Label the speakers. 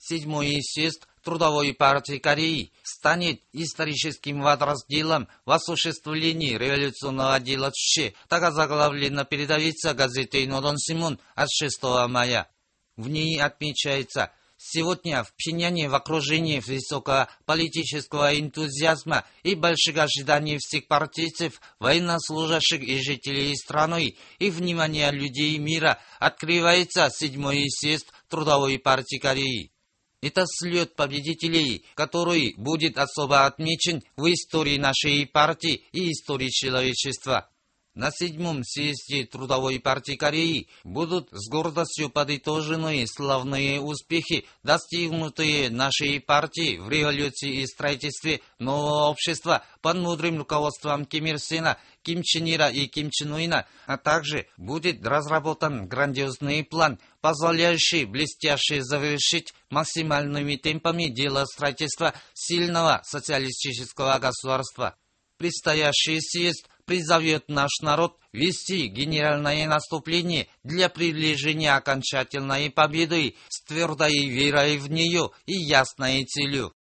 Speaker 1: Седьмой съезд Трудовой партии Кореи станет историческим возразделом в осуществлении революционного дела Чучхе, так озаглавлена передовица газеты «Нодонсимун» от 6 мая. В ней отмечается: сегодня в Пхеньяне в окружении высокого политического энтузиазма и больших ожиданий всех партийцев, военнослужащих и жителей страны и внимания людей мира открывается седьмой съезд Трудовой партии Кореи. Это слет победителей, который будет особо отмечен в истории нашей партии и истории человечества. На седьмом съезде Трудовой партии Кореи будут с гордостью подытожены славные успехи, достигнутые нашей партией в революции и строительстве нового общества под мудрым руководством Ким Ир Сена, Ким Чен Ира и Ким Чен Уина, а также будет разработан грандиозный план, позволяющий блестяще завершить максимальными темпами дело строительства сильного социалистического государства. Предстоящий съезд призовет наш народ вести генеральное наступление для приближения окончательной победы с твердой верой в нее и ясной целью.